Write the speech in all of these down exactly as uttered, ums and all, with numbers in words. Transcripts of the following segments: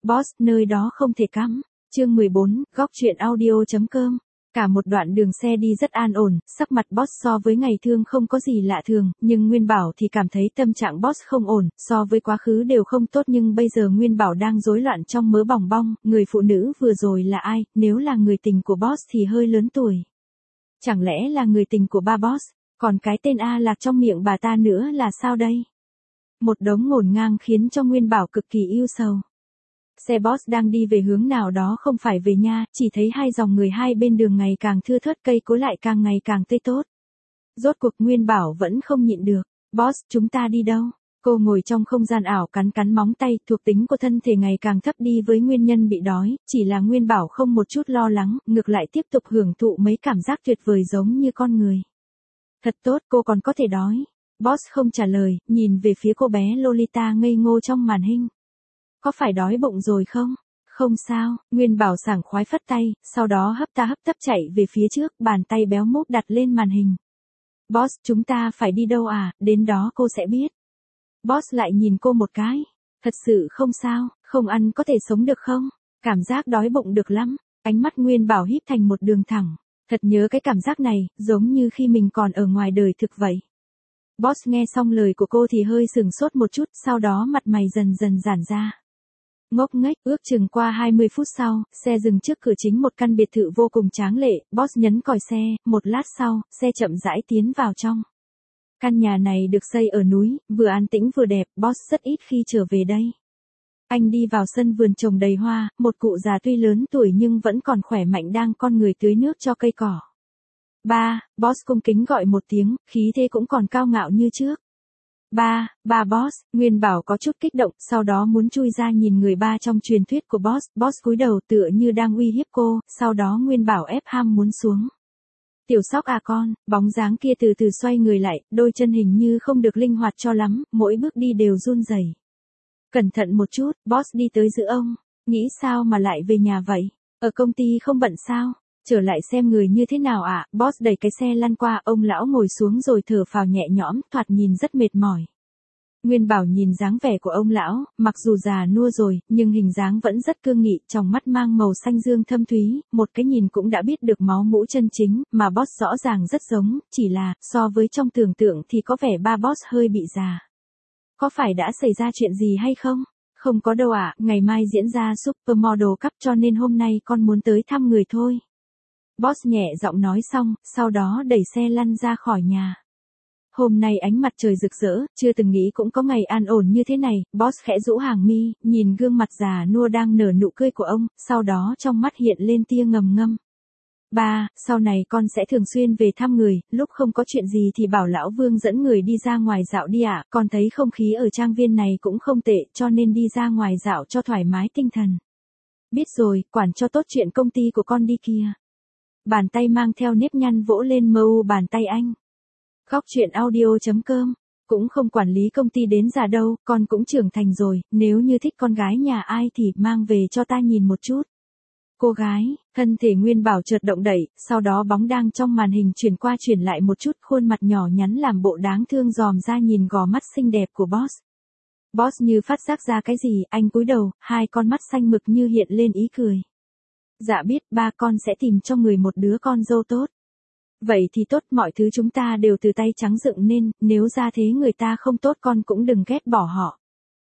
Boss, nơi đó không thể cắm. Chương mười bốn, góc truyện audio.com. Cả một đoạn đường xe đi rất an ổn, sắc mặt Boss so với ngày thường không có gì lạ thường, nhưng Nguyên Bảo thì cảm thấy tâm trạng Boss không ổn, so với quá khứ đều không tốt nhưng bây giờ Nguyên Bảo đang rối loạn trong mớ bòng bong, người phụ nữ vừa rồi là ai, nếu là người tình của Boss thì hơi lớn tuổi. Chẳng lẽ là người tình của ba Boss, còn cái tên A Lạc trong miệng bà ta nữa là sao đây? Một đống ngổn ngang khiến cho Nguyên Bảo cực kỳ ưu sầu. Xe Boss đang đi về hướng nào đó không phải về nhà, chỉ thấy hai dòng người hai bên đường ngày càng thưa thớt, cây cối lại càng ngày càng tươi tốt. Rốt cuộc Nguyên Bảo vẫn không nhịn được. Boss, chúng ta đi đâu? Cô ngồi trong không gian ảo cắn cắn móng tay, thuộc tính của thân thể ngày càng thấp đi với nguyên nhân bị đói, chỉ là Nguyên Bảo không một chút lo lắng, ngược lại tiếp tục hưởng thụ mấy cảm giác tuyệt vời giống như con người. Thật tốt, cô còn có thể đói. Boss không trả lời, nhìn về phía cô bé Lolita ngây ngô trong màn hình. Có phải đói bụng rồi không? Không sao, Nguyên Bảo sảng khoái phất tay, sau đó hấp ta hấp tấp chạy về phía trước, bàn tay béo múp đặt lên màn hình. Boss, chúng ta phải đi đâu à, đến đó cô sẽ biết. Boss lại nhìn cô một cái. Thật sự không sao, không ăn có thể sống được không? Cảm giác đói bụng được lắm. Ánh mắt Nguyên Bảo híp thành một đường thẳng. Thật nhớ cái cảm giác này, giống như khi mình còn ở ngoài đời thực vậy. Boss nghe xong lời của cô thì hơi sừng sốt một chút, sau đó mặt mày dần dần giãn ra. Ngốc nghếch, ước chừng qua hai mươi phút sau, xe dừng trước cửa chính một căn biệt thự vô cùng tráng lệ, Boss nhấn còi xe, một lát sau, xe chậm rãi tiến vào trong. Căn nhà này được xây ở núi, vừa an tĩnh vừa đẹp, Boss rất ít khi trở về đây. Anh đi vào sân vườn trồng đầy hoa, một cụ già tuy lớn tuổi nhưng vẫn còn khỏe mạnh đang con người tưới nước cho cây cỏ. Ba, Boss cung kính gọi một tiếng, khí thế cũng còn cao ngạo như trước. Ba, ba Boss, Nguyên Bảo có chút kích động, sau đó muốn chui ra nhìn người ba trong truyền thuyết của Boss, Boss cúi đầu tựa như đang uy hiếp cô, sau đó Nguyên Bảo ép ham muốn xuống. Tiểu sóc à con, bóng dáng kia từ từ xoay người lại, đôi chân hình như không được linh hoạt cho lắm, mỗi bước đi đều run rẩy. Cẩn thận một chút, Boss đi tới giữa ông, nghĩ sao mà lại về nhà vậy, ở công ty không bận sao? Trở lại xem người như thế nào ạ, à? Boss đẩy cái xe lăn qua, ông lão ngồi xuống rồi thở phào nhẹ nhõm, thoạt nhìn rất mệt mỏi. Nguyên Bảo nhìn dáng vẻ của ông lão, mặc dù già nua rồi, nhưng hình dáng vẫn rất cương nghị, trong mắt mang màu xanh dương thâm thúy, một cái nhìn cũng đã biết được máu mũ chân chính, mà Boss rõ ràng rất giống, chỉ là, so với trong tưởng tượng thì có vẻ ba Boss hơi bị già. Có phải đã xảy ra chuyện gì hay không? Không có đâu ạ, à, ngày mai diễn ra Supermodel Cup cho nên hôm nay con muốn tới thăm người thôi. Boss nhẹ giọng nói xong, sau đó đẩy xe lăn ra khỏi nhà. Hôm nay ánh mặt trời rực rỡ, chưa từng nghĩ cũng có ngày an ổn như thế này, Boss khẽ rũ hàng mi, nhìn gương mặt già nua đang nở nụ cười của ông, sau đó trong mắt hiện lên tia ngầm ngâm. Ba, sau này con sẽ thường xuyên về thăm người, lúc không có chuyện gì thì bảo lão Vương dẫn người đi ra ngoài dạo đi ạ, à. Con thấy không khí ở trang viên này cũng không tệ, cho nên đi ra ngoài dạo cho thoải mái tinh thần. Biết rồi, quản cho tốt chuyện công ty của con đi kia. Bàn tay mang theo nếp nhăn vỗ lên mờ u bàn tay anh. Góc truyện audio.com. Cũng không quản lý công ty đến già đâu, con cũng trưởng thành rồi, nếu như thích con gái nhà ai thì mang về cho ta nhìn một chút. Cô gái, thân thể Nguyên Bảo chợt động đẩy, sau đó bóng đang trong màn hình chuyển qua chuyển lại một chút, khuôn mặt nhỏ nhắn làm bộ đáng thương dòm ra nhìn gò mắt xinh đẹp của Boss. Boss như phát giác ra cái gì, anh cúi đầu, hai con mắt xanh mực như hiện lên ý cười. Dạ biết, ba con sẽ tìm cho người một đứa con dâu tốt. Vậy thì tốt, mọi thứ chúng ta đều từ tay trắng dựng nên, nếu ra thế người ta không tốt con cũng đừng ghét bỏ họ.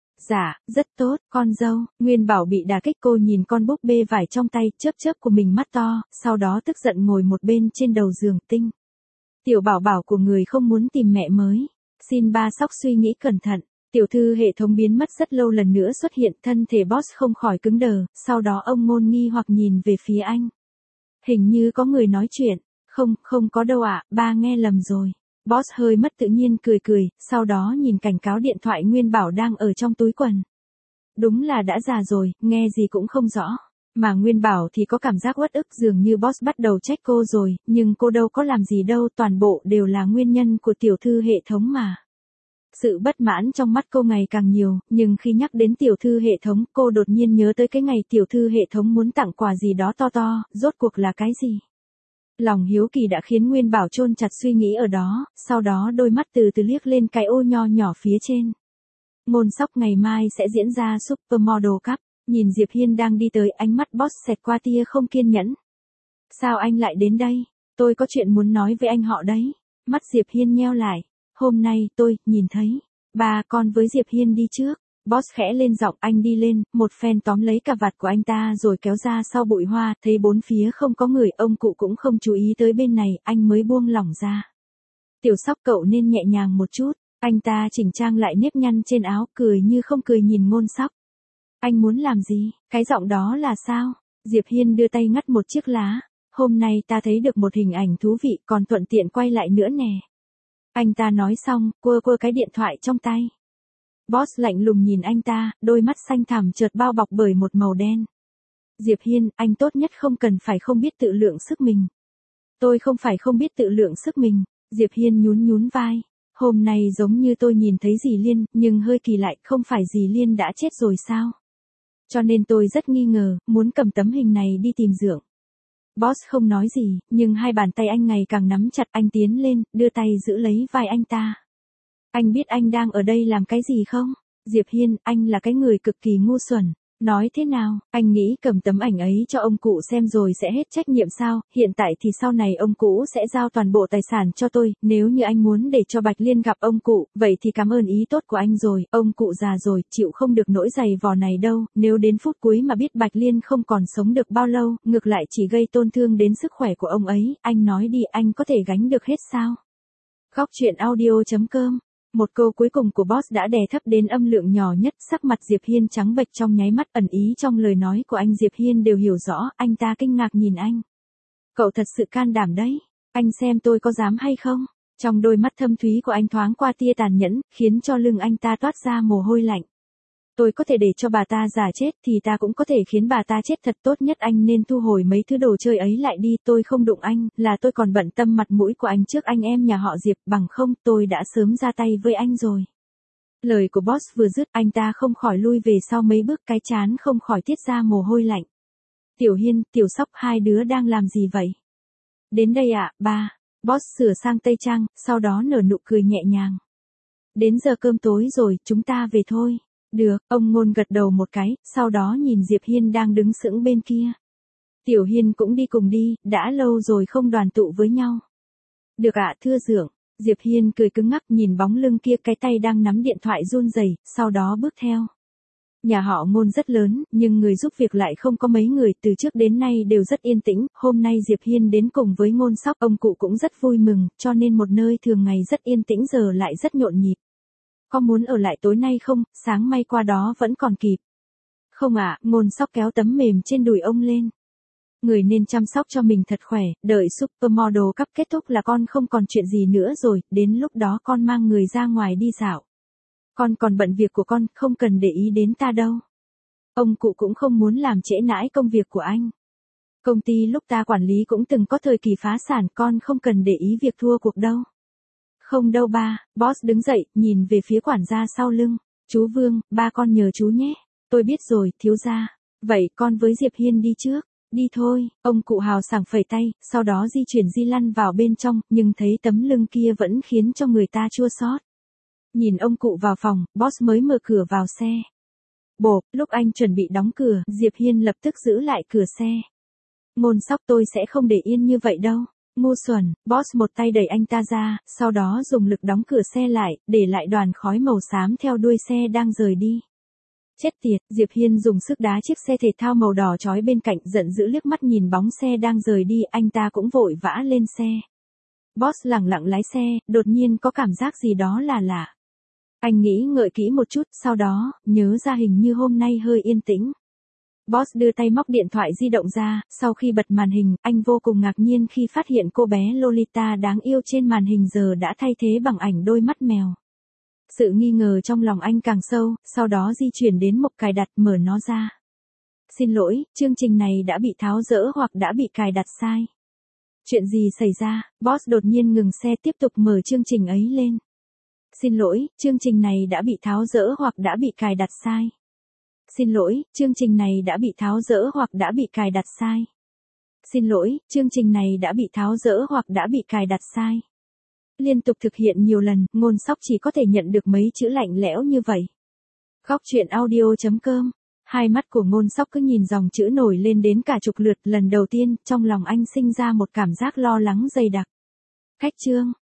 Dạ, rất tốt, con dâu. Nguyên Bảo bị đả kích, cô nhìn con búp bê vải trong tay, chớp chớp của mình mắt to, sau đó tức giận ngồi một bên trên đầu giường tinh. Tiểu bảo bảo của người không muốn tìm mẹ mới. Xin ba Sóc suy nghĩ cẩn thận. Tiểu thư hệ thống biến mất rất lâu lần nữa xuất hiện, thân thể Boss không khỏi cứng đờ, sau đó ông ngôn nghi hoặc nhìn về phía anh. Hình như có người nói chuyện. Không, không có đâu ạ, à, ba nghe lầm rồi. Boss hơi mất tự nhiên cười cười, sau đó nhìn cảnh cáo điện thoại Nguyên Bảo đang ở trong túi quần. Đúng là đã già rồi, nghe gì cũng không rõ. Mà Nguyên Bảo thì có cảm giác uất ức, dường như Boss bắt đầu trách cô rồi, nhưng cô đâu có làm gì đâu, toàn bộ đều là nguyên nhân của tiểu thư hệ thống mà. Sự bất mãn trong mắt cô ngày càng nhiều, nhưng khi nhắc đến tiểu thư hệ thống, cô đột nhiên nhớ tới cái ngày tiểu thư hệ thống muốn tặng quà gì đó to to, rốt cuộc là cái gì? Lòng hiếu kỳ đã khiến Nguyên Bảo chôn chặt suy nghĩ ở đó, sau đó đôi mắt từ từ liếc lên cái ô nho nhỏ phía trên. Ngôn Sóc ngày mai sẽ diễn ra Supermodel Cup. Nhìn Diệp Hiên đang đi tới, ánh mắt boss xẹt qua tia không kiên nhẫn. Sao anh lại đến đây? Tôi có chuyện muốn nói với anh họ đấy. Mắt Diệp Hiên nheo lại. Hôm nay tôi nhìn thấy ba con với Diệp Hiên đi trước. Boss khẽ lên giọng, anh đi lên, một phen tóm lấy cà vạt của anh ta rồi kéo ra sau bụi hoa, thấy bốn phía không có người, ông cụ cũng không chú ý tới bên này, anh mới buông lỏng ra. Tiểu Sóc cậu nên nhẹ nhàng một chút. Anh ta chỉnh trang lại nếp nhăn trên áo, cười như không cười nhìn Ngôn Sóc. Anh muốn làm gì? Cái giọng đó là sao? Diệp Hiên đưa tay ngắt một chiếc lá. Hôm nay ta thấy được một hình ảnh thú vị, còn thuận tiện quay lại nữa nè. Anh ta nói xong, quơ quơ cái điện thoại trong tay. Boss lạnh lùng nhìn anh ta, đôi mắt xanh thẳm chợt bao bọc bởi một màu đen. Diệp Hiên, anh tốt nhất không cần phải không biết tự lượng sức mình. Tôi không phải không biết tự lượng sức mình. Diệp Hiên nhún nhún vai. Hôm nay giống như tôi nhìn thấy dì Liên, nhưng hơi kỳ lại, không phải dì Liên đã chết rồi sao? Cho nên tôi rất nghi ngờ, muốn cầm tấm hình này đi tìm dượng. Boss không nói gì, nhưng hai bàn tay anh ngày càng nắm chặt, anh tiến lên, đưa tay giữ lấy vai anh ta. Anh biết anh đang ở đây làm cái gì không? Diệp Hiên, anh là cái người cực kỳ ngu xuẩn. Nói thế nào, anh nghĩ cầm tấm ảnh ấy cho ông cụ xem rồi sẽ hết trách nhiệm sao? Hiện tại thì sau này ông cụ sẽ giao toàn bộ tài sản cho tôi, nếu như anh muốn để cho Bạch Liên gặp ông cụ, vậy thì cảm ơn ý tốt của anh rồi, ông cụ già rồi, chịu không được nỗi giày vò này đâu, nếu đến phút cuối mà biết Bạch Liên không còn sống được bao lâu, ngược lại chỉ gây tôn thương đến sức khỏe của ông ấy, anh nói đi, anh có thể gánh được hết sao? Góc truyện audio chấm com. Một câu cuối cùng của boss đã đè thấp đến âm lượng nhỏ nhất, sắc mặt Diệp Hiên trắng bệch trong nháy mắt, ẩn ý trong lời nói của anh Diệp Hiên đều hiểu rõ, anh ta kinh ngạc nhìn anh. Cậu thật sự can đảm đấy, anh xem tôi có dám hay không? Trong đôi mắt thâm thúy của anh thoáng qua tia tàn nhẫn, khiến cho lưng anh ta toát ra mồ hôi lạnh. Tôi có thể để cho bà ta giả chết thì ta cũng có thể khiến bà ta chết thật, tốt nhất anh nên thu hồi mấy thứ đồ chơi ấy lại đi, tôi không đụng anh, là tôi còn bận tâm mặt mũi của anh trước anh em nhà họ Diệp, bằng không tôi đã sớm ra tay với anh rồi. Lời của boss vừa dứt, anh ta không khỏi lui về sau mấy bước, cái trán không khỏi tiết ra mồ hôi lạnh. Tiểu Hiên, Tiểu Sóc, hai đứa đang làm gì vậy? Đến đây ạ, à, ba. Boss sửa sang tây trang, sau đó nở nụ cười nhẹ nhàng. Đến giờ cơm tối rồi, chúng ta về thôi. Được, ông Ngôn gật đầu một cái, sau đó nhìn Diệp Hiên đang đứng sững bên kia. Tiểu Hiên cũng đi cùng đi, đã lâu rồi không đoàn tụ với nhau. Được ạ, thưa dượng. Diệp Hiên cười cứng ngắc nhìn bóng lưng kia, cái tay đang nắm điện thoại run rẩy, sau đó bước theo. Nhà họ Ngôn rất lớn, nhưng người giúp việc lại không có mấy người, từ trước đến nay đều rất yên tĩnh, hôm nay Diệp Hiên đến cùng với Ngôn Sóc, ông cụ cũng rất vui mừng, cho nên một nơi thường ngày rất yên tĩnh giờ lại rất nhộn nhịp. Có muốn ở lại tối nay không, sáng may qua đó vẫn còn kịp. Không ạ, à, Ngôn Sóc kéo tấm mềm trên đùi ông lên. Người nên chăm sóc cho mình thật khỏe, đợi Supermodel Cup kết thúc là con không còn chuyện gì nữa rồi, đến lúc đó con mang người ra ngoài đi dạo. Con còn bận việc của con, không cần để ý đến ta đâu. Ông cụ cũng không muốn làm trễ nãi công việc của anh. Công ty lúc ta quản lý cũng từng có thời kỳ phá sản, con không cần để ý việc thua cuộc đâu. Không đâu ba, boss đứng dậy, nhìn về phía quản gia sau lưng. Chú Vương, ba con nhờ chú nhé. Tôi biết rồi, thiếu gia. Vậy con với Diệp Hiên đi trước. Đi thôi, ông cụ hào sảng phẩy tay, sau đó di chuyển di lăn vào bên trong, nhưng thấy tấm lưng kia vẫn khiến cho người ta chua xót. Nhìn ông cụ vào phòng, boss mới mở cửa vào xe. Bộp, lúc anh chuẩn bị đóng cửa, Diệp Hiên lập tức giữ lại cửa xe. Ngôn Sóc, tôi sẽ không để yên như vậy đâu. Ngu xuẩn, boss một tay đẩy anh ta ra, sau đó dùng lực đóng cửa xe lại, để lại đoàn khói màu xám theo đuôi xe đang rời đi. Chết tiệt, Diệp Hiên dùng sức đá chiếc xe thể thao màu đỏ chói bên cạnh, giận dữ liếc mắt nhìn bóng xe đang rời đi, anh ta cũng vội vã lên xe. Boss lẳng lặng lái xe, đột nhiên có cảm giác gì đó là lạ. Anh nghĩ ngợi kỹ một chút, sau đó, nhớ ra hình như hôm nay hơi yên tĩnh. Boss đưa tay móc điện thoại di động ra, sau khi bật màn hình, anh vô cùng ngạc nhiên khi phát hiện cô bé Lolita đáng yêu trên màn hình giờ đã thay thế bằng ảnh đôi mắt mèo. Sự nghi ngờ trong lòng anh càng sâu, sau đó di chuyển đến mục cài đặt, mở nó ra. Xin lỗi, chương trình này đã bị tháo dỡ hoặc đã bị cài đặt sai. Chuyện gì xảy ra? Boss đột nhiên ngừng xe, tiếp tục mở chương trình ấy lên. Xin lỗi, chương trình này đã bị tháo dỡ hoặc đã bị cài đặt sai. Xin lỗi, chương trình này đã bị tháo dỡ hoặc đã bị cài đặt sai. Xin lỗi, chương trình này đã bị tháo dỡ hoặc đã bị cài đặt sai. Liên tục thực hiện nhiều lần, Ngôn Sóc chỉ có thể nhận được mấy chữ lạnh lẽo như vậy. Góc truyện audio chấm com Hai mắt của Ngôn Sóc cứ nhìn dòng chữ nổi lên đến cả chục lượt, lần đầu tiên, trong lòng anh sinh ra một cảm giác lo lắng dày đặc. Cách chương